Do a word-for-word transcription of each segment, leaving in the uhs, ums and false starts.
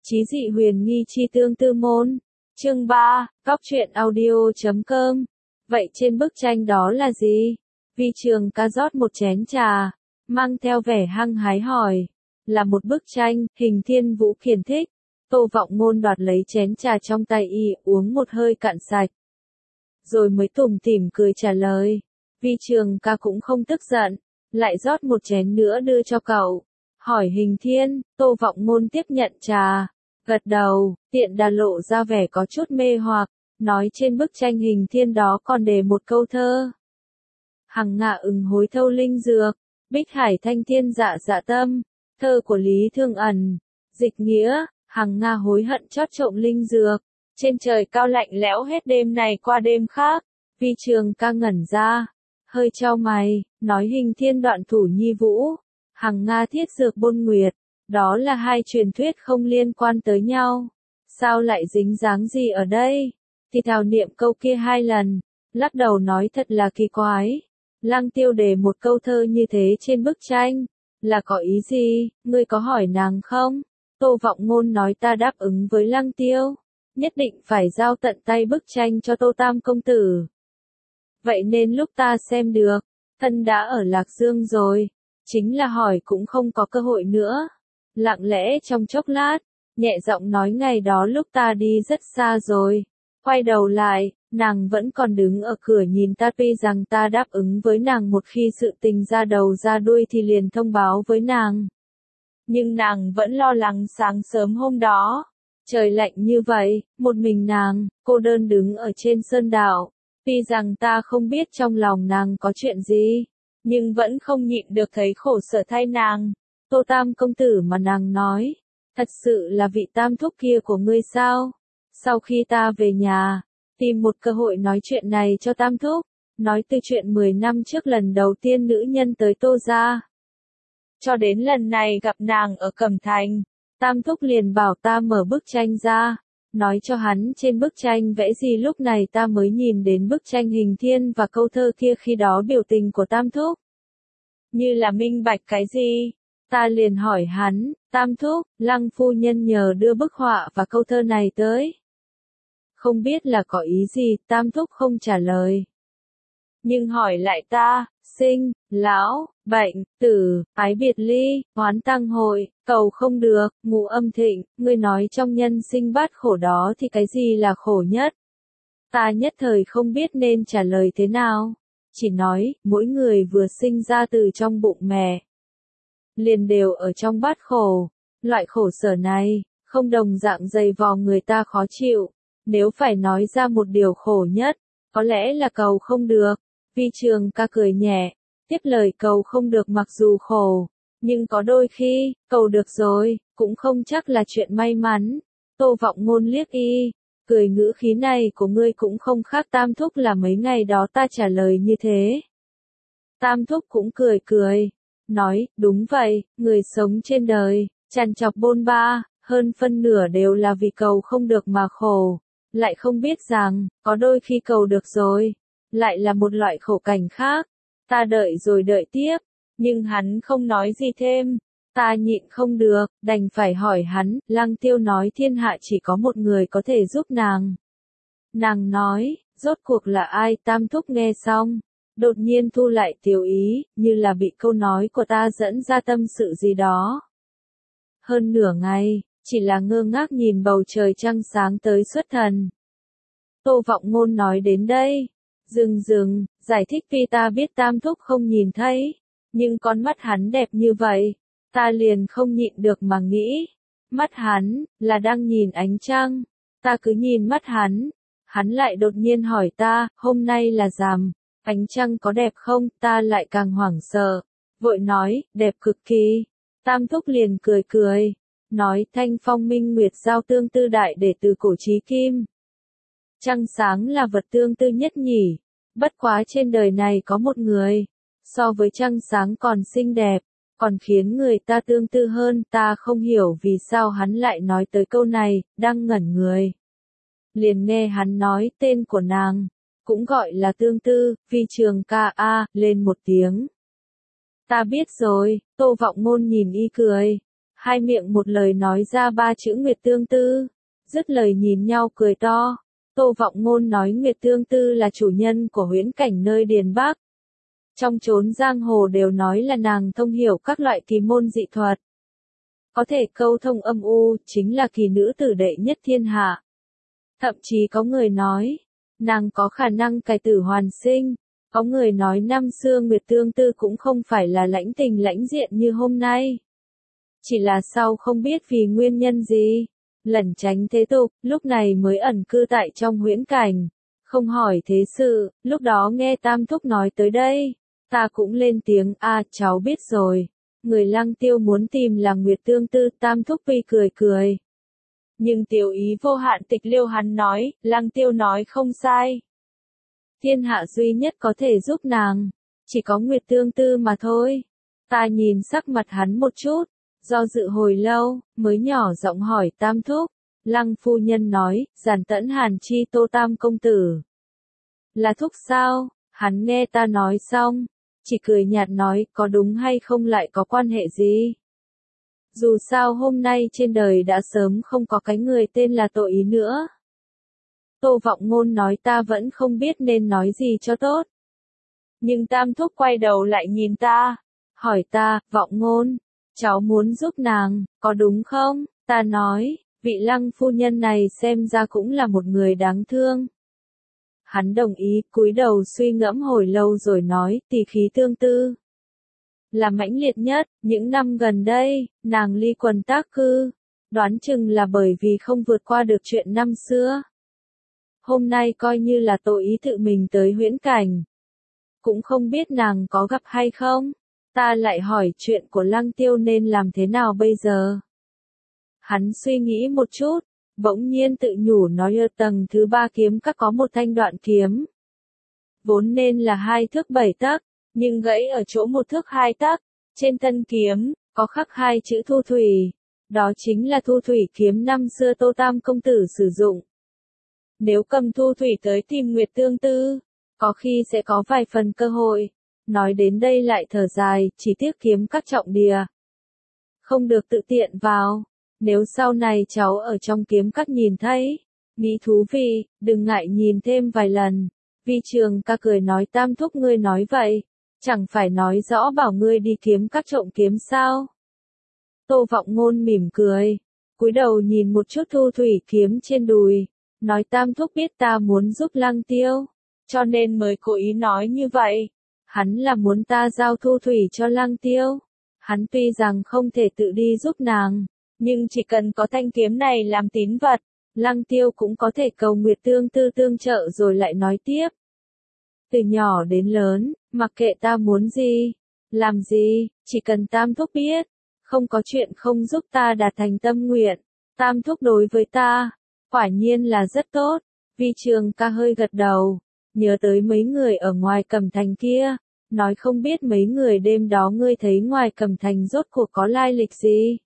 Chí dị huyền nghi chi tương tư môn. Chương ba, Góc truyện audio.com. Vậy trên bức tranh đó là gì? Vi Trường Ca rót một chén trà, mang theo vẻ hăng hái hỏi. Là một bức tranh, hình thiên vũ khiển thích. Tô Vọng Ngôn đoạt lấy chén trà trong tay y, uống một hơi cạn sạch. Rồi mới tủm tỉm cười trả lời. Vi Trường Ca cũng không tức giận, lại rót một chén nữa đưa cho cậu. Hỏi Hình Thiên, Tô Vọng Ngôn tiếp nhận trà, gật đầu, tiện đà lộ ra vẻ có chút mê hoặc, nói trên bức tranh Hình Thiên đó còn đề một câu thơ. Hằng ngạ ừng hối thâu linh dược, bích hải thanh thiên dạ dạ tâm, thơ của Lý Thương Ẩn. Dịch nghĩa, hằng nga hối hận chót trộm linh dược, trên trời cao lạnh lẽo hết đêm này qua đêm khác. Vi Trường Ca ngẩn ra, hơi chau mày, nói Hình Thiên đoạn thủ nhi vũ, hằng nga thiết dược bôn nguyệt, đó là hai truyền thuyết không liên quan tới nhau, sao lại dính dáng gì ở đây? Thì thảo niệm câu kia hai lần, lắc đầu nói thật là kỳ quái. Lăng Tiêu đề một câu thơ như thế trên bức tranh, là có ý gì, ngươi có hỏi nàng không? Tô Vọng Ngôn nói ta đáp ứng với Lăng Tiêu, nhất định phải giao tận tay bức tranh cho Tô Tam công tử. Vậy nên lúc ta xem được, thân đã ở Lạc Dương rồi, chính là hỏi cũng không có cơ hội nữa. Lặng lẽ trong chốc lát, nhẹ giọng nói ngày đó lúc ta đi rất xa rồi, quay đầu lại, nàng vẫn còn đứng ở cửa nhìn ta, tuy rằng ta đáp ứng với nàng một khi sự tình ra đầu ra đuôi thì liền thông báo với nàng. Nhưng nàng vẫn lo lắng sáng sớm hôm đó, trời lạnh như vậy, một mình nàng, cô đơn đứng ở trên sơn đảo, tuy rằng ta không biết trong lòng nàng có chuyện gì, nhưng vẫn không nhịn được thấy khổ sở thay nàng. Tô Tam công tử mà nàng nói, thật sự là vị tam thúc kia của ngươi sao? Sau khi ta về nhà, tìm một cơ hội nói chuyện này cho tam thúc, nói từ chuyện mười năm trước lần đầu tiên nữ nhân tới Tô gia, cho đến lần này gặp nàng ở Cẩm Thành, tam thúc liền bảo ta mở bức tranh ra, nói cho hắn trên bức tranh vẽ gì. Lúc này ta mới nhìn đến bức tranh Hình Thiên và câu thơ kia, khi đó biểu tình của tam thúc như là minh bạch cái gì. Ta liền hỏi hắn, tam thúc, Lăng phu nhân nhờ đưa bức họa và câu thơ này tới, không biết là có ý gì? Tam thúc không trả lời, nhưng hỏi lại ta, sinh, lão, bệnh, tử, ái biệt ly, oán tang hội, cầu không được, ngũ âm thịnh, ngươi nói trong nhân sinh bát khổ đó thì cái gì là khổ nhất? Ta nhất thời không biết nên trả lời thế nào, chỉ nói, mỗi người vừa sinh ra từ trong bụng mẹ, liền đều ở trong bát khổ, loại khổ sở này, không đồng dạng dày vò người ta khó chịu, nếu phải nói ra một điều khổ nhất, có lẽ là cầu không được. Vi Trường Ca cười nhẹ, tiếp lời cầu không được mặc dù khổ, nhưng có đôi khi, cầu được rồi, cũng không chắc là chuyện may mắn. Tô Vọng Ngôn liếc y, cười ngữ khí này của ngươi cũng không khác tam thúc là mấy ngày đó ta trả lời như thế. Tam thúc cũng cười cười, nói, đúng vậy, người sống trên đời, trằn trọc bôn ba, hơn phân nửa đều là vì cầu không được mà khổ, lại không biết rằng, có đôi khi cầu được rồi, lại là một loại khổ cảnh khác. Ta đợi rồi đợi tiếp, nhưng hắn không nói gì thêm, ta nhịn không được, đành phải hỏi hắn. Lăng Tiêu nói thiên hạ chỉ có một người có thể giúp nàng. Nàng nói, rốt cuộc là ai? Tam thúc nghe xong, đột nhiên thu lại tiểu ý, như là bị câu nói của ta dẫn ra tâm sự gì đó. Hơn nửa ngày, chỉ là ngơ ngác nhìn bầu trời trăng sáng tới xuất thần. Tô Vọng Ngôn nói đến đây, dừng dừng, giải thích vì ta biết tam thúc không nhìn thấy, nhưng con mắt hắn đẹp như vậy, ta liền không nhịn được mà nghĩ, mắt hắn, là đang nhìn ánh trăng. Ta cứ nhìn mắt hắn, hắn lại đột nhiên hỏi ta, hôm nay là rằm, ánh trăng có đẹp không? Ta lại càng hoảng sợ, vội nói, đẹp cực kỳ. Tam thúc liền cười cười, nói thanh phong minh nguyệt giao tương tư đại để từ cổ chí kim. Trăng sáng là vật tương tư nhất nhỉ, bất quá trên đời này có một người, so với trăng sáng còn xinh đẹp, còn khiến người ta tương tư hơn. Ta không hiểu vì sao hắn lại nói tới câu này, đang ngẩn người. Liền nghe hắn nói tên của nàng, cũng gọi là tương tư. Vi Trường Ca a lên một tiếng. Ta biết rồi. Tô Vọng Ngôn nhìn y cười, hai miệng một lời nói ra ba chữ Nguyệt Tương Tư, dứt lời nhìn nhau cười to. Tô Vọng Ngôn nói Nguyệt Tương Tư là chủ nhân của huyễn cảnh nơi Điền Bắc. Trong chốn giang hồ đều nói là nàng thông hiểu các loại kỳ môn dị thuật. Có thể câu thông âm u, chính là kỳ nữ tử đệ nhất thiên hạ. Thậm chí có người nói, nàng có khả năng cải tử hoàn sinh. Có người nói năm xưa Nguyệt Tương Tư cũng không phải là lãnh tình lãnh diện như hôm nay. Chỉ là sau không biết vì nguyên nhân gì, lẩn tránh thế tục, lúc này mới ẩn cư tại trong huyễn cảnh. Không hỏi thế sự, lúc đó nghe Tam Thúc nói tới đây, ta cũng lên tiếng, a cháu biết rồi. Người Lăng Tiêu muốn tìm là Nguyệt Tương Tư, Tam Thúc tuy cười cười. Nhưng tiểu ý vô hạn tịch liêu hắn nói, Lăng Tiêu nói không sai. Thiên hạ duy nhất có thể giúp nàng, chỉ có Nguyệt Tương Tư mà thôi. Ta nhìn sắc mặt hắn một chút, do dự hồi lâu, mới nhỏ giọng hỏi Tam Thúc. Lăng phu nhân nói, Giản Tẫn Hàn chi Tô Tam công tử. Là thúc sao? Hắn nghe ta nói xong, chỉ cười nhạt nói, có đúng hay không lại có quan hệ gì? Dù sao hôm nay trên đời đã sớm không có cái người tên là Tô Ý nữa. Tô Vọng Ngôn nói ta vẫn không biết nên nói gì cho tốt. Nhưng Tam Thúc quay đầu lại nhìn ta, hỏi ta, Vọng Ngôn, cháu muốn giúp nàng, có đúng không? Ta nói, vị Lăng phu nhân này xem ra cũng là một người đáng thương. Hắn đồng ý, cúi đầu suy ngẫm hồi lâu rồi nói, tỷ khí Tương Tư là mãnh liệt nhất, những năm gần đây, nàng ly quần tác cư, đoán chừng là bởi vì không vượt qua được chuyện năm xưa. Hôm nay coi như là Tô Ý tự mình tới huyễn cảnh. Cũng không biết nàng có gặp hay không. Ta lại hỏi chuyện của Lăng Tiêu nên làm thế nào bây giờ. Hắn suy nghĩ một chút, bỗng nhiên tự nhủ nói ở tầng thứ ba kiếm các có một thanh đoạn kiếm. Vốn nên là hai thước bảy tấc, nhưng gãy ở chỗ một thước hai tấc. Trên thân kiếm, có khắc hai chữ thu thủy. Đó chính là thu thủy kiếm năm xưa Tô Tam công tử sử dụng. Nếu cầm thu thủy tới tìm Nguyệt Tương Tư, có khi sẽ có vài phần cơ hội. Nói đến đây lại thở dài, chỉ tiếc kiếm các trọng địa. Không được tự tiện vào. Nếu sau này cháu ở trong kiếm các nhìn thấy, nghĩ thú vị, đừng ngại nhìn thêm vài lần. Vi Trường Ca cười nói Tam Thúc ngươi nói vậy, chẳng phải nói rõ bảo ngươi đi kiếm các trộm kiếm sao? Tô Vọng Ngôn mỉm cười, cúi đầu nhìn một chút thu thủy kiếm trên đùi, nói Tam Thúc biết ta muốn giúp Lăng Tiêu, cho nên mới cố ý nói như vậy. Hắn là muốn ta giao thu thủy cho Lăng Tiêu. Hắn tuy rằng không thể tự đi giúp nàng, nhưng chỉ cần có thanh kiếm này làm tín vật, Lăng Tiêu cũng có thể cầu Nguyệt Tương Tư tương trợ rồi lại nói tiếp. Từ nhỏ đến lớn, mặc kệ ta muốn gì, làm gì, chỉ cần Tam Thúc biết, không có chuyện không giúp ta đạt thành tâm nguyện. Tam Thúc đối với ta, quả nhiên là rất tốt. Vi Trường Ca hơi gật đầu, nhớ tới mấy người ở ngoài Cẩm Thành kia, nói không biết mấy người đêm đó ngươi thấy ngoài Cẩm Thành rốt cuộc có lai lịch gì.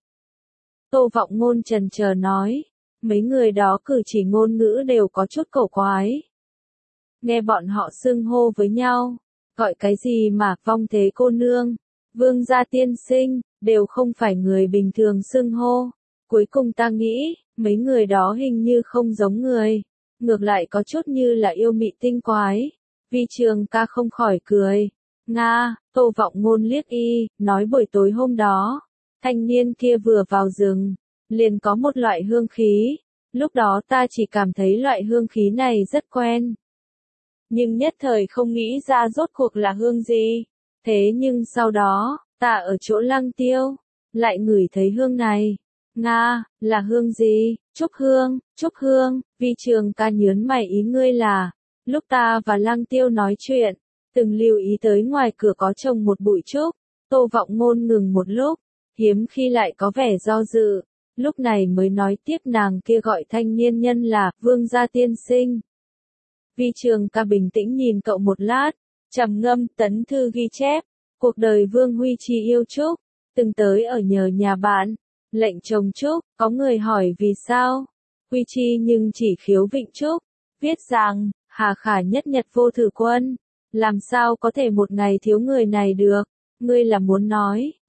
Tô Vọng Ngôn chần chờ nói, mấy người đó cử chỉ ngôn ngữ đều có chút cổ quái. Nghe bọn họ xưng hô với nhau, gọi cái gì mà vong thế cô nương, vương gia tiên sinh, đều không phải người bình thường xưng hô. Cuối cùng ta nghĩ, mấy người đó hình như không giống người, ngược lại có chút như là yêu mị tinh quái. Vi Trường Ca không khỏi cười. Nga, Tô Vọng Ngôn liếc y, nói buổi tối hôm đó, thanh niên kia vừa vào rừng, liền có một loại hương khí. Lúc đó ta chỉ cảm thấy loại hương khí này rất quen. Nhưng nhất thời không nghĩ ra rốt cuộc là hương gì. Thế nhưng sau đó, ta ở chỗ Lăng Tiêu, lại ngửi thấy hương này. Nga, là hương gì? Trúc hương, trúc hương. Vi Trường Ca nhớn mày ý ngươi là, lúc ta và Lăng Tiêu nói chuyện, từng lưu ý tới ngoài cửa có trồng một bụi trúc. Tô Vọng Ngôn ngừng một lúc, hiếm khi lại có vẻ do dự, lúc này mới nói tiếp nàng kia gọi thanh niên nhân là Vương gia tiên sinh. Vi Trường Ca bình tĩnh nhìn cậu một lát, trầm ngâm tấn thư ghi chép, cuộc đời Vương Huy Chi yêu trúc, từng tới ở nhờ nhà bạn, lệnh trồng trúc, có người hỏi vì sao, Huy Chi nhưng chỉ khiếu vịnh trúc, viết rằng, hà khả nhất nhật vô thử quân, làm sao có thể một ngày thiếu người này được, ngươi là muốn nói,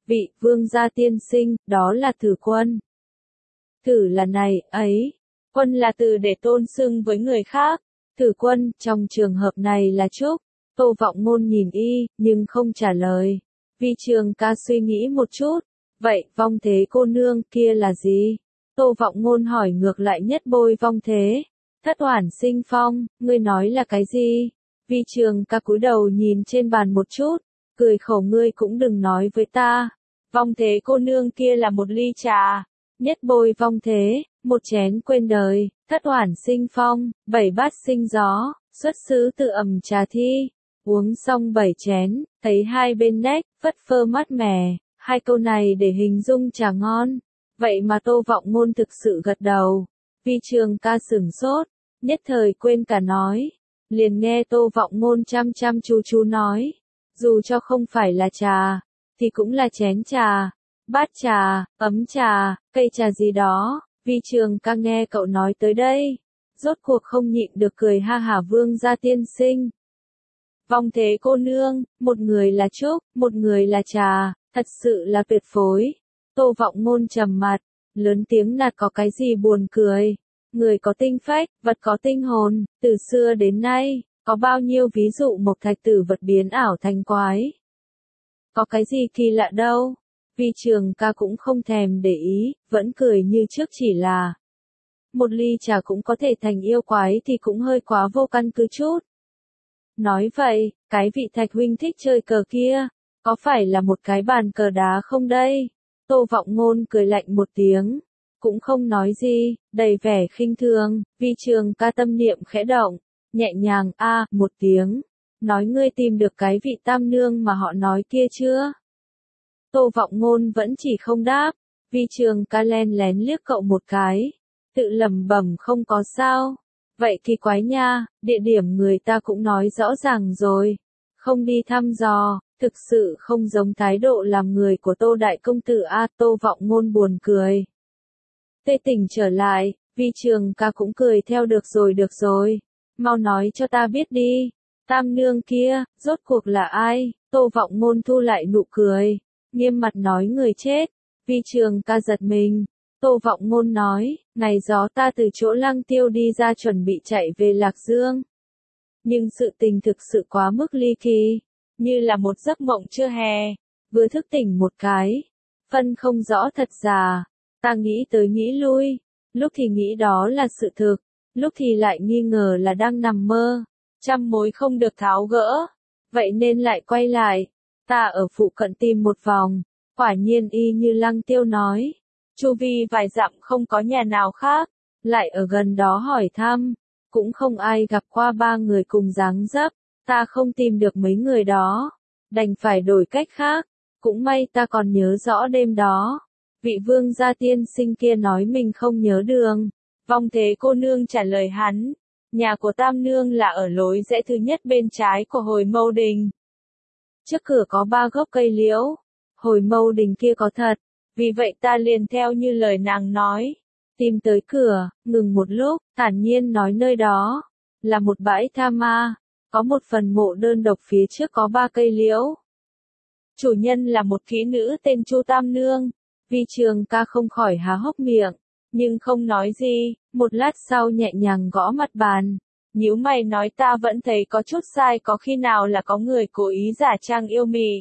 vị vương gia tiên sinh, đó là Thử Quân. Thử là này, ấy. Quân là từ để tôn xưng với người khác. Thử Quân, trong trường hợp này là Trúc. Tô Vọng Ngôn nhìn y, nhưng không trả lời. Vi Trường Ca suy nghĩ một chút. Vậy, Vong Thế cô nương kia là gì? Tô Vọng Ngôn hỏi ngược lại Nhất Bôi Vong Thế. Thất Oản Sinh Phong, ngươi nói là cái gì? Vi Trường Ca cúi đầu nhìn trên bàn một chút, cười khổ, ngươi cũng đừng nói với ta. Vong Thế cô nương kia là một ly trà. Nhất Bôi Vong Thế, một chén quên đời. Thất Oản Sinh Phong, bảy bát sinh gió, xuất xứ từ ẩm trà thi. Uống xong bảy chén, thấy hai bên nách, phất phơ mát mẻ, hai câu này để hình dung trà ngon. Vậy mà Tô Vọng Ngôn thực sự gật đầu. Vi Trường Ca sửng sốt, nhất thời quên cả nói. Liền nghe Tô Vọng Ngôn chăm chăm chú chú nói. Dù cho không phải là trà, thì cũng là chén trà, bát trà, ấm trà, cây trà gì đó. Vi Trường Ca nghe cậu nói tới đây, rốt cuộc không nhịn được cười ha hả, vương gia tiên sinh. Vong Thế cô nương, một người là trúc, một người là trà, thật sự là tuyệt phối. Tô Vọng Ngôn trầm mặt, lớn tiếng nạt, có cái gì buồn cười. Người có tinh phách, vật có tinh hồn, từ xưa đến nay, có bao nhiêu ví dụ mộc thạch tử vật biến ảo thành quái. Có cái gì kỳ lạ đâu. Vi Trường Ca cũng không thèm để ý, vẫn cười như trước, chỉ là một ly trà cũng có thể thành yêu quái thì cũng hơi quá vô căn cứ chút. Nói vậy, cái vị Thạch huynh thích chơi cờ kia, có phải là một cái bàn cờ đá không đây? Tô Vọng Ngôn cười lạnh một tiếng, cũng không nói gì, đầy vẻ khinh thường. Vi Trường Ca tâm niệm khẽ động, nhẹ nhàng a một tiếng, nói, ngươi tìm được cái vị tam nương mà họ nói kia chưa? Tô Vọng Ngôn vẫn chỉ không đáp. Vi Trường Ca len lén liếc cậu một cái, tự lẩm bẩm, không có sao. Vậy thì quái nha, địa điểm người ta cũng nói rõ ràng rồi, không đi thăm dò, thực sự không giống thái độ làm người của Tô đại công tử a. Tô Vọng Ngôn buồn cười. Tê tỉnh trở lại, Vi Trường Ca cũng cười theo, được rồi được rồi, mau nói cho ta biết đi, tam nương kia, rốt cuộc là ai? Tô Vọng Ngôn thu lại nụ cười, nghiêm mặt nói, người chết. Vi Trường Ca giật mình. Tô Vọng Ngôn nói, ngày đó ta từ chỗ Lăng Tiêu đi ra chuẩn bị chạy về Lạc Dương. Nhưng sự tình thực sự quá mức ly kỳ, như là một giấc mộng trưa hè, vừa thức tỉnh một cái, phân không rõ thật giả. Ta nghĩ tới nghĩ lui, lúc thì nghĩ đó là sự thực, lúc thì lại nghi ngờ là đang nằm mơ, trăm mối không được tháo gỡ, vậy nên lại quay lại. Ta ở phụ cận tìm một vòng, quả nhiên y như Lăng Tiêu nói, chu vi vài dặm không có nhà nào khác, lại ở gần đó hỏi thăm, cũng không ai gặp qua ba người cùng dáng dấp, ta không tìm được mấy người đó, đành phải đổi cách khác, cũng may ta còn nhớ rõ đêm đó. Vị vương gia tiên sinh kia nói mình không nhớ đường. Vong Thế cô nương trả lời hắn, nhà của tam nương là ở lối rẽ thứ nhất bên trái của Hồi Mâu Đình. Trước cửa có ba gốc cây liễu, Hồi Mâu Đình kia có thật, vì vậy ta liền theo như lời nàng nói, tìm tới cửa, ngừng một lúc, thản nhiên nói, nơi đó là một bãi tha ma, có một phần mộ đơn độc, phía trước có ba cây liễu. Chủ nhân là một kỹ nữ tên Chu Tam Nương. Vi Trường Ca không khỏi há hốc miệng, nhưng không nói gì, một lát sau nhẹ nhàng gõ mặt bàn, nhíu mày nói, ta vẫn thấy có chút sai, có khi nào là có người cố ý giả trang yêu mị,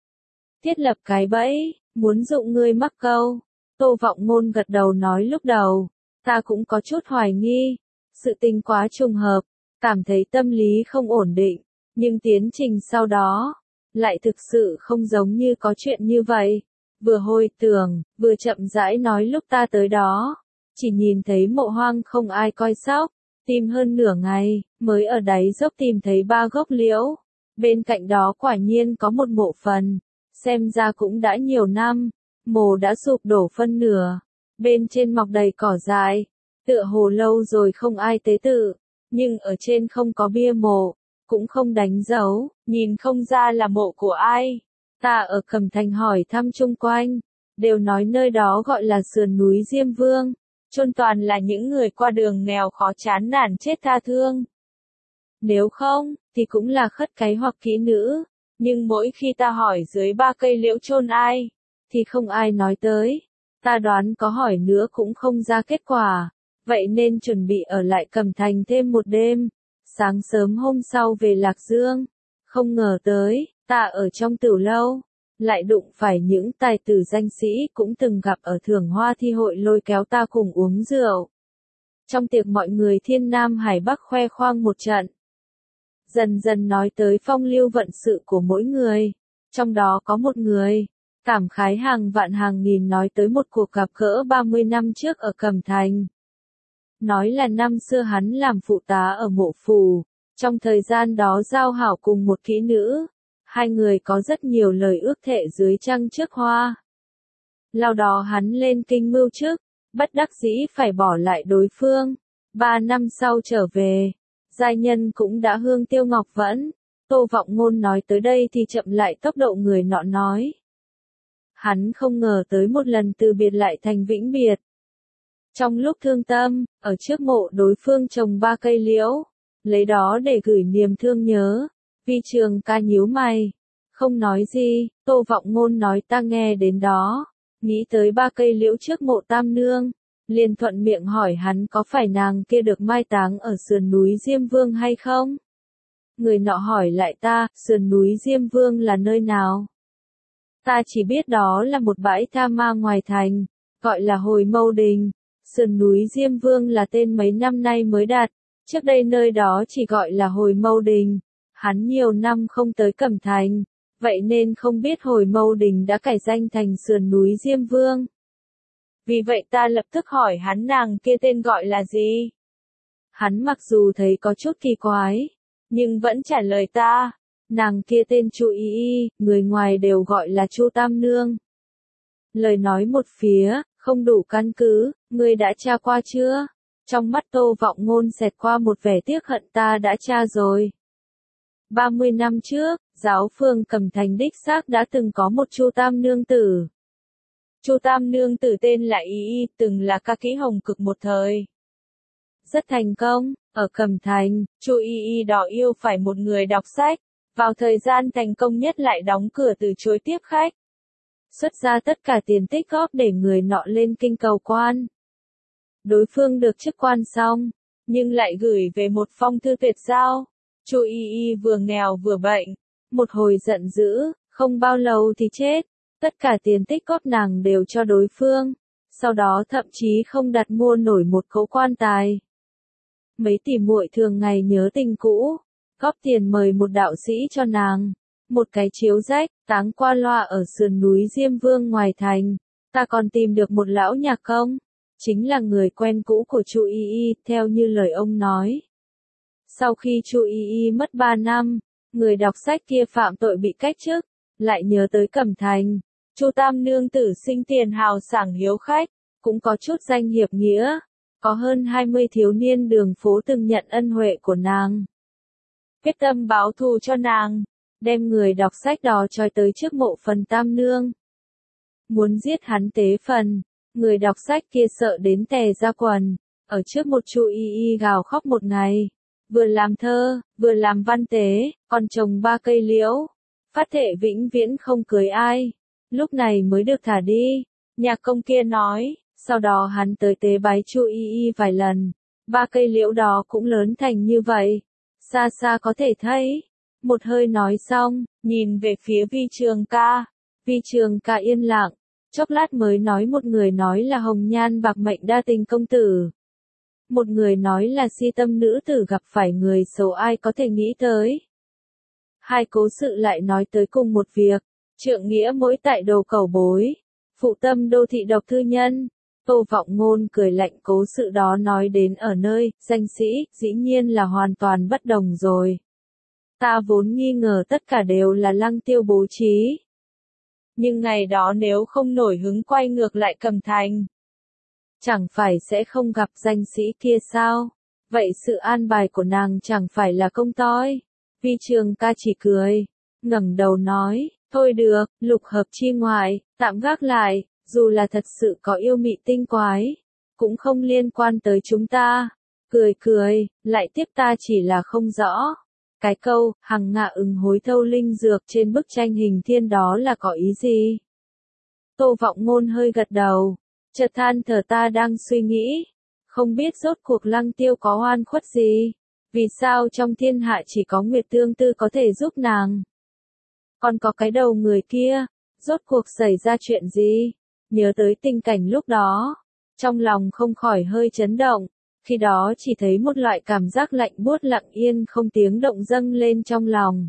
thiết lập cái bẫy, muốn dụ ngươi mắc câu. Tô Vọng Ngôn gật đầu nói, lúc đầu, ta cũng có chút hoài nghi, sự tình quá trùng hợp, cảm thấy tâm lý không ổn định, nhưng tiến trình sau đó, lại thực sự không giống như có chuyện như vậy. Vừa hồi tưởng, vừa chậm rãi nói, lúc ta tới đó, chỉ nhìn thấy mộ hoang không ai coi sóc, tìm hơn nửa ngày, mới ở đáy dốc tìm thấy ba gốc liễu, bên cạnh đó quả nhiên có một mộ phần, xem ra cũng đã nhiều năm, mồ đã sụp đổ phân nửa, bên trên mọc đầy cỏ dại, tựa hồ lâu rồi không ai tế tự, nhưng ở trên không có bia mộ, cũng không đánh dấu, nhìn không ra là mộ của ai. Ta ở Cẩm Thành hỏi thăm chung quanh, đều nói nơi đó gọi là sườn núi Diêm Vương, chôn toàn là những người qua đường nghèo khó chán nản chết tha thương. Nếu không, thì cũng là khất cái hoặc kỹ nữ, nhưng mỗi khi ta hỏi dưới ba cây liễu chôn ai, thì không ai nói tới. Ta đoán có hỏi nữa cũng không ra kết quả, vậy nên chuẩn bị ở lại Cẩm Thành thêm một đêm. Sáng sớm hôm sau về Lạc Dương, không ngờ tới, ta ở trong tiểu lâu, lại đụng phải những tài tử danh sĩ cũng từng gặp ở Thưởng Hoa thi hội lôi kéo ta cùng uống rượu. Trong tiệc mọi người thiên nam hải bắc khoe khoang một trận. Dần dần nói tới phong lưu vận sự của mỗi người, trong đó có một người, cảm khái hàng vạn hàng nghìn nói tới một cuộc gặp gỡ ba mươi năm trước ở Cẩm Thành. Nói là năm xưa hắn làm phụ tá ở mộ phủ, trong thời gian đó giao hảo cùng một kỹ nữ, hai người có rất nhiều lời ước thệ dưới trăng trước hoa. Sau đó hắn lên kinh mưu chức, bất đắc dĩ phải bỏ lại đối phương, ba năm sau trở về, giai nhân cũng đã hương tiêu ngọc vẫn. Tô Vọng Ngôn nói tới đây thì chậm lại tốc độ người nọ nói. Hắn không ngờ tới một lần từ biệt lại thành vĩnh biệt. Trong lúc thương tâm, ở trước mộ đối phương trồng ba cây liễu, lấy đó để gửi niềm thương nhớ. Vi Trường Ca nhíu mày, không nói gì. Tô Vọng Ngôn nói ta nghe đến đó, nghĩ tới ba cây liễu trước mộ Tam Nương, liền thuận miệng hỏi hắn có phải nàng kia được mai táng ở sườn núi Diêm Vương hay không? Người nọ hỏi lại ta, sườn núi Diêm Vương là nơi nào? Ta chỉ biết đó là một bãi tha ma ngoài thành, gọi là Hồi Mâu Đình. Sườn núi Diêm Vương là tên mấy năm nay mới đặt, trước đây nơi đó chỉ gọi là Hồi Mâu Đình. Hắn nhiều năm không tới Cẩm Thành, vậy nên không biết Hồi Mâu Đình đã cải danh thành sườn núi Diêm Vương. Vì vậy ta lập tức hỏi hắn nàng kia tên gọi là gì? Hắn mặc dù thấy có chút kỳ quái, nhưng vẫn trả lời ta, nàng kia tên Chu Y Y, người ngoài đều gọi là Chu Tam Nương. Lời nói một phía, không đủ căn cứ, ngươi đã tra qua chưa? Trong mắt Tô Vọng Ngôn xẹt qua một vẻ tiếc hận ta đã tra rồi. ba mươi năm trước, giáo phường Cẩm Thành đích xác đã từng có một Chu Tam Nương tử. Chu Tam Nương tử tên là Y Y, từng là ca kỹ hồng cực một thời. Rất thành công, ở Cẩm Thành, Chu Y Y đỏ yêu phải một người đọc sách, vào thời gian thành công nhất lại đóng cửa từ chối tiếp khách. Xuất ra tất cả tiền tích góp để người nọ lên kinh cầu quan. Đối phương được chức quan xong, nhưng lại gửi về một phong thư tuyệt giao. Chu Y Y vừa nghèo vừa bệnh, một hồi giận dữ, không bao lâu thì chết. Tất cả tiền tích góp nàng đều cho đối phương, sau đó thậm chí không đặt mua nổi một cỗ quan tài. Mấy tỷ muội thường ngày nhớ tình cũ, góp tiền mời một đạo sĩ cho nàng, một cái chiếu rách, táng qua loa ở sườn núi Diêm Vương ngoài thành. Ta còn tìm được một lão nhạc công, chính là người quen cũ của Chu Y Y, theo như lời ông nói. Sau khi Chu Y Y mất ba năm, người đọc sách kia phạm tội bị cách chức, lại nhớ tới Cẩm Thành. Chu Tam Nương tử sinh tiền hào sảng hiếu khách, cũng có chút danh hiệp nghĩa, có hơn hai mươi thiếu niên đường phố từng nhận ân huệ của nàng. Quyết tâm báo thù cho nàng, đem người đọc sách đó trói tới trước mộ phần Tam Nương. Muốn giết hắn tế phần, người đọc sách kia sợ đến tè ra quần, ở trước một Chu Y Y gào khóc một ngày, vừa làm thơ, vừa làm văn tế, còn trồng ba cây liễu, phát thệ vĩnh viễn không cưới ai. Lúc này mới được thả đi, nhạc công kia nói, sau đó hắn tới tế bái Chu Y Y vài lần, ba cây liễu đó cũng lớn thành như vậy, xa xa có thể thấy. Một hơi nói xong, nhìn về phía Vi Trường Ca, Vi Trường Ca yên lặng, chốc lát mới nói một người nói là hồng nhan bạc mệnh đa tình công tử. Một người nói là si tâm nữ tử gặp phải người xấu ai có thể nghĩ tới. Hai cố sự lại nói tới cùng một việc. Trượng nghĩa mỗi tại đồ cầu bối, phụ tâm đô thị độc thư nhân. Tô Vọng Ngôn cười lạnh cố sự đó nói đến ở nơi, danh sĩ, dĩ nhiên là hoàn toàn bất đồng rồi. Ta vốn nghi ngờ tất cả đều là Lăng Tiêu bố trí. Nhưng ngày đó nếu không nổi hứng quay ngược lại Cẩm Thành, chẳng phải sẽ không gặp danh sĩ kia sao? Vậy sự an bài của nàng chẳng phải là công toi? Vi Trường Ca chỉ cười, ngẩng đầu nói. Thôi được, lục hợp chi ngoại, tạm gác lại, dù là thật sự có yêu mị tinh quái, cũng không liên quan tới chúng ta. Cười cười, lại tiếp ta chỉ là không rõ. Cái câu, hằng ngạ ưng hối thâu linh dược trên bức tranh hình thiên đó là có ý gì? Tô Vọng Ngôn hơi gật đầu, chợt than thở ta đang suy nghĩ, không biết rốt cuộc Lăng Tiêu có oan khuất gì, vì sao trong thiên hạ chỉ có Nguyệt Tương Tư có thể giúp nàng. Còn có cái đầu người kia, rốt cuộc xảy ra chuyện gì? Nhớ tới tình cảnh lúc đó, trong lòng không khỏi hơi chấn động, khi đó chỉ thấy một loại cảm giác lạnh buốt lặng yên không tiếng động dâng lên trong lòng.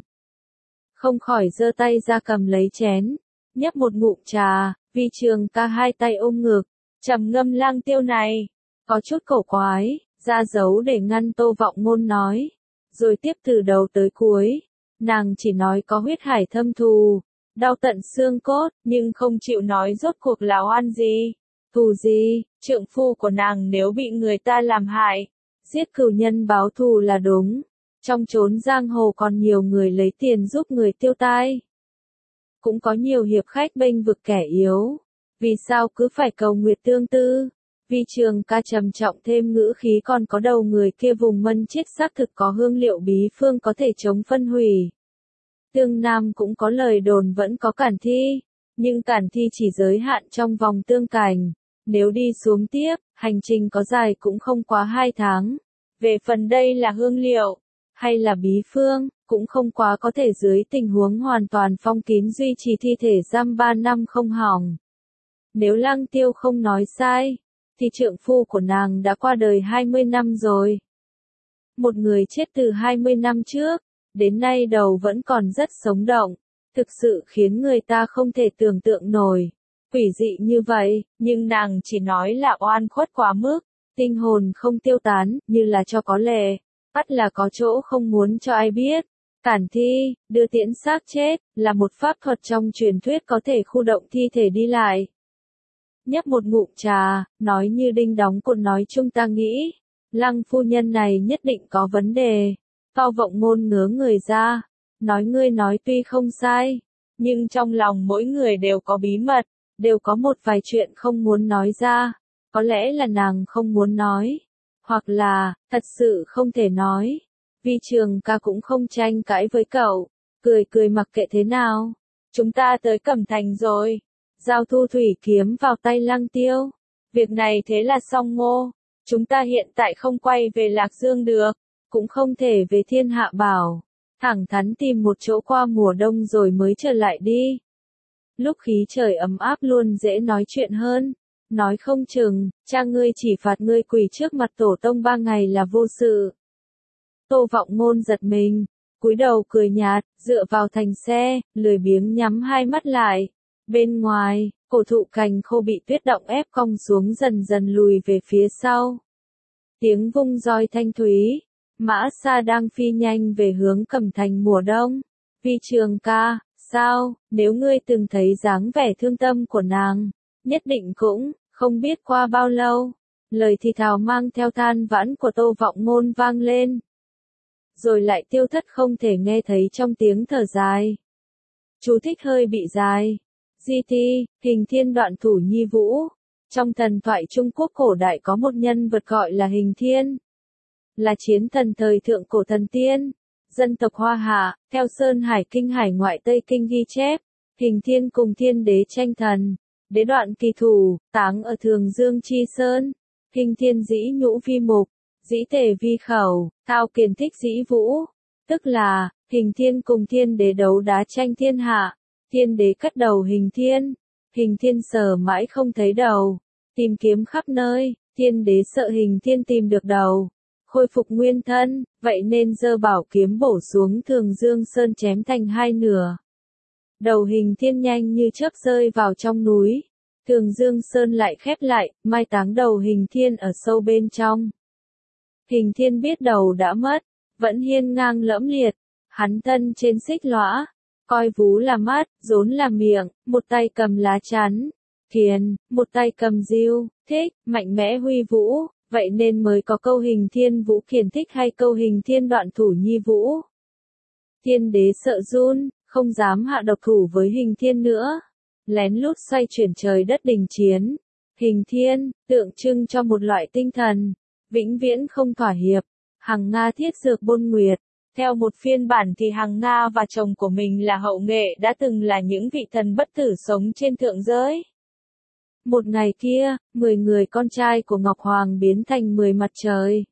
Không khỏi giơ tay ra cầm lấy chén, nhấp một ngụm trà, Vi Trường Ca hai tay ôm ngực, trầm ngâm Lăng Tiêu này, có chút cổ quái, ra dấu để ngăn Tô Vọng Ngôn nói, rồi tiếp từ đầu tới cuối, nàng chỉ nói có huyết hải thâm thù, đau tận xương cốt, nhưng không chịu nói rốt cuộc là oan gì, thù gì, trượng phu của nàng nếu bị người ta làm hại, giết cừu nhân báo thù là đúng, trong chốn giang hồ còn nhiều người lấy tiền giúp người tiêu tai. Cũng có nhiều hiệp khách bênh vực kẻ yếu, vì sao cứ phải cầu Nguyệt Tương Tư? Vi Trường Ca trầm trọng thêm ngữ khí còn có đầu người kia vùng mân chết xác thực có hương liệu bí phương có thể chống phân hủy. Tương Nam cũng có lời đồn vẫn có cản thi, nhưng cản thi chỉ giới hạn trong vòng tương cảnh, nếu đi xuống tiếp, hành trình có dài cũng không quá hai tháng. Về phần đây là hương liệu, hay là bí phương, cũng không quá có thể dưới tình huống hoàn toàn phong kín duy trì thi thể giam ba năm không hỏng. Nếu Lăng Tiêu không nói sai, thì trượng phu của nàng đã qua đời hai mươi năm rồi. Một người chết từ hai mươi năm trước, đến nay đầu vẫn còn rất sống động, thực sự khiến người ta không thể tưởng tượng nổi. Quỷ dị như vậy, nhưng nàng chỉ nói là oan khuất quá mức, tinh hồn không tiêu tán, như là cho có lệ, bắt là có chỗ không muốn cho ai biết. Cản thi, đưa tiễn xác chết, là một pháp thuật trong truyền thuyết có thể khu động thi thể đi lại. Nhấp một ngụm trà, nói như đinh đóng cột nói chung ta nghĩ, Lăng phu nhân này nhất định có vấn đề. Tô Vọng Ngôn ngớ người ra, nói ngươi nói tuy không sai, nhưng trong lòng mỗi người đều có bí mật, đều có một vài chuyện không muốn nói ra, có lẽ là nàng không muốn nói, hoặc là, thật sự không thể nói. Vi Trường Ca cũng không tranh cãi với cậu, cười cười mặc kệ thế nào. Chúng ta tới Cẩm Thành rồi. Giao thu thủy kiếm vào tay Lăng Tiêu. Việc này thế là xong ngô. Chúng ta hiện tại không quay về Lạc Dương được, cũng không thể về Thiên Hạ Bảo. Thẳng thắn tìm một chỗ qua mùa đông rồi mới trở lại đi. Lúc khí trời ấm áp luôn dễ nói chuyện hơn. Nói không chừng, cha ngươi chỉ phạt ngươi quỳ trước mặt tổ tông ba ngày là vô sự. Tô Vọng Ngôn giật mình, cúi đầu cười nhạt, dựa vào thành xe, lười biếng nhắm hai mắt lại. Bên ngoài, cổ thụ cành khô bị tuyết động ép cong xuống dần dần lùi về phía sau. Tiếng vung roi thanh thúy, mã xa đang phi nhanh về hướng Cẩm Thành mùa đông. Vi Trường Ca, sao, nếu ngươi từng thấy dáng vẻ thương tâm của nàng, nhất định cũng, không biết qua bao lâu, lời thì thào mang theo than vãn của Tô Vọng Ngôn vang lên. Rồi lại tiêu thất không thể nghe thấy trong tiếng thở dài. Chú thích hơi bị dài. Di Ti, Hình Thiên đoạn thủ nhi vũ. Trong thần thoại Trung Quốc cổ đại có một nhân vật gọi là Hình Thiên. Là chiến thần thời thượng cổ thần tiên. Dân tộc Hoa Hạ, theo Sơn Hải Kinh Hải Ngoại Tây Kinh ghi chép. Hình Thiên cùng thiên đế tranh thần. Đế đoạn kỳ thủ, táng ở Thường Dương Chi Sơn. Hình Thiên dĩ nhũ vi mục. Dĩ tề vi khẩu, thao kiền thích dĩ vũ, tức là, Hình Thiên cùng thiên đế đấu đá tranh thiên hạ, thiên đế cắt đầu Hình Thiên, Hình Thiên sờ mãi không thấy đầu, tìm kiếm khắp nơi, thiên đế sợ Hình Thiên tìm được đầu, khôi phục nguyên thân, vậy nên giơ bảo kiếm bổ xuống Thường Dương Sơn chém thành hai nửa. Đầu Hình Thiên nhanh như chớp rơi vào trong núi, Thường Dương Sơn lại khép lại, mai táng đầu Hình Thiên ở sâu bên trong. Hình Thiên biết đầu đã mất, vẫn hiên ngang lẫm liệt, hắn thân trên xích lõa, coi vú là mắt, rốn là miệng, một tay cầm lá chắn, thiền, một tay cầm diêu, thích, mạnh mẽ huy vũ, vậy nên mới có câu Hình Thiên vũ kiền thích hay câu Hình Thiên đoạn thủ nhi vũ. Thiên đế sợ run, không dám hạ độc thủ với Hình Thiên nữa, lén lút xoay chuyển trời đất đình chiến. Hình Thiên, tượng trưng cho một loại tinh thần, vĩnh viễn không thỏa hiệp. Hằng Nga thiết dược bôn nguyệt. Theo một phiên bản thì Hằng Nga và chồng của mình là Hậu Nghệ đã từng là những vị thần bất tử sống trên thượng giới. Một ngày kia, mười người con trai của Ngọc Hoàng biến thành mười mặt trời,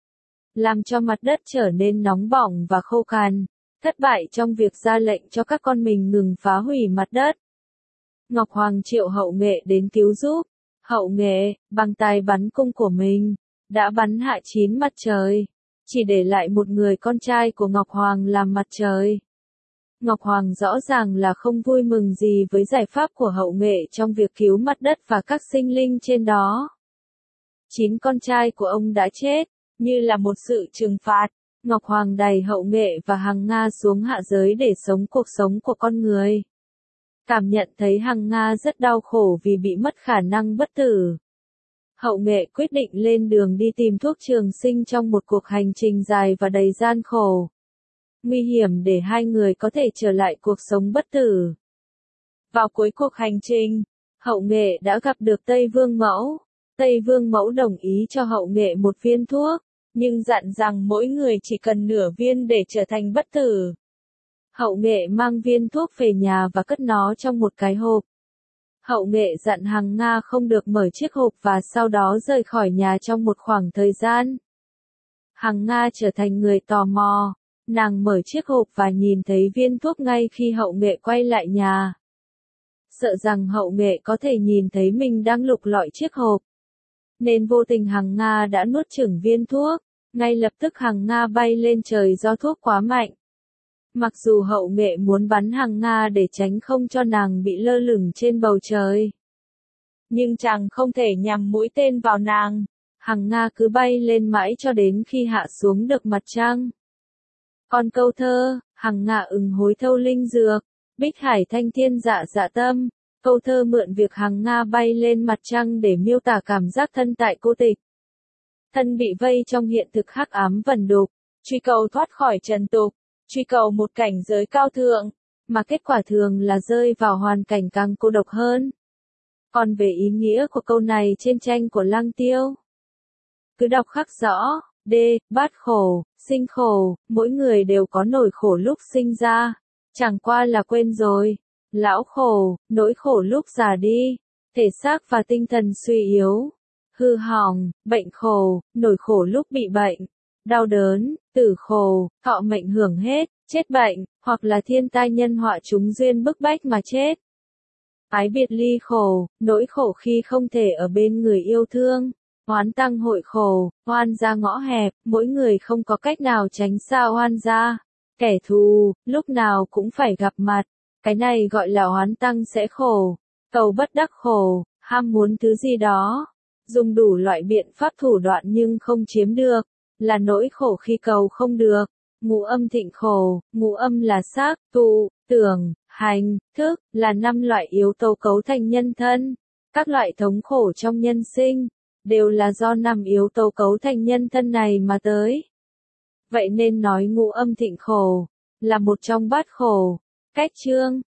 làm cho mặt đất trở nên nóng bỏng và khô cằn, thất bại trong việc ra lệnh cho các con mình ngừng phá hủy mặt đất. Ngọc Hoàng triệu Hậu Nghệ đến cứu giúp. Hậu Nghệ, bằng tài bắn cung của mình, đã bắn hạ chín mặt trời, chỉ để lại một người con trai của Ngọc Hoàng làm mặt trời. Ngọc Hoàng rõ ràng là không vui mừng gì với giải pháp của Hậu Nghệ trong việc cứu mặt đất và các sinh linh trên đó. Chín con trai của ông đã chết, như là một sự trừng phạt. Ngọc Hoàng đày Hậu Nghệ và Hằng Nga xuống hạ giới để sống cuộc sống của con người. Cảm nhận thấy Hằng Nga rất đau khổ vì bị mất khả năng bất tử. Hậu Nghệ quyết định lên đường đi tìm thuốc trường sinh trong một cuộc hành trình dài và đầy gian khổ, nguy hiểm để hai người có thể trở lại cuộc sống bất tử. Vào cuối cuộc hành trình, Hậu Nghệ đã gặp được Tây Vương Mẫu. Tây Vương Mẫu đồng ý cho Hậu Nghệ một viên thuốc, nhưng dặn rằng mỗi người chỉ cần nửa viên để trở thành bất tử. Hậu Nghệ mang viên thuốc về nhà và cất nó trong một cái hộp. Hậu Nghệ dặn Hằng Nga không được mở chiếc hộp và sau đó rời khỏi nhà trong một khoảng thời gian. Hằng Nga trở thành người tò mò, nàng mở chiếc hộp và nhìn thấy viên thuốc ngay khi Hậu Nghệ quay lại nhà. Sợ rằng Hậu Nghệ có thể nhìn thấy mình đang lục lọi chiếc hộp, nên vô tình Hằng Nga đã nuốt chửng viên thuốc. Ngay lập tức Hằng Nga bay lên trời do thuốc quá mạnh. Mặc dù Hậu Nghệ muốn bắn Hằng Nga để tránh không cho nàng bị lơ lửng trên bầu trời, nhưng chàng không thể nhắm mũi tên vào nàng. Hằng Nga cứ bay lên mãi cho đến khi hạ xuống được mặt trăng. Còn câu thơ, Hằng Nga ừng hối thâu linh dược, bích hải thanh thiên dạ dạ tâm. Câu thơ mượn việc Hằng Nga bay lên mặt trăng để miêu tả cảm giác thân tại cô tịch. Thân bị vây trong hiện thực hắc ám vẩn đục, truy cầu thoát khỏi trần tục, truy cầu một cảnh giới cao thượng, mà kết quả thường là rơi vào hoàn cảnh càng cô độc hơn. Còn về ý nghĩa của câu này trên tranh của Lăng Tiêu, cứ đọc khắc rõ. D. Bát khổ, sinh khổ, mỗi người đều có nỗi khổ lúc sinh ra, chẳng qua là quên rồi. Lão khổ, nỗi khổ lúc già đi, thể xác và tinh thần suy yếu, hư hỏng. Bệnh khổ, nỗi khổ lúc bị bệnh, đau đớn. Tử khổ, thọ mệnh hưởng hết, chết bệnh, hoặc là thiên tai nhân họa chúng duyên bức bách mà chết. Ái biệt ly khổ, nỗi khổ khi không thể ở bên người yêu thương. Oán tăng hội khổ, oan gia ngõ hẹp, mỗi người không có cách nào tránh xa oan gia. Kẻ thù, lúc nào cũng phải gặp mặt, cái này gọi là oán tăng sẽ khổ. Cầu bất đắc khổ, ham muốn thứ gì đó, dùng đủ loại biện pháp thủ đoạn nhưng không chiếm được, là nỗi khổ khi cầu không được. Ngũ âm thịnh khổ, ngũ âm là sắc, tụ, tưởng, hành, thức, là năm loại yếu tố cấu thành nhân thân. Các loại thống khổ trong nhân sinh, đều là do năm yếu tố cấu thành nhân thân này mà tới. Vậy nên nói ngũ âm thịnh khổ, là một trong bát khổ. Cách chương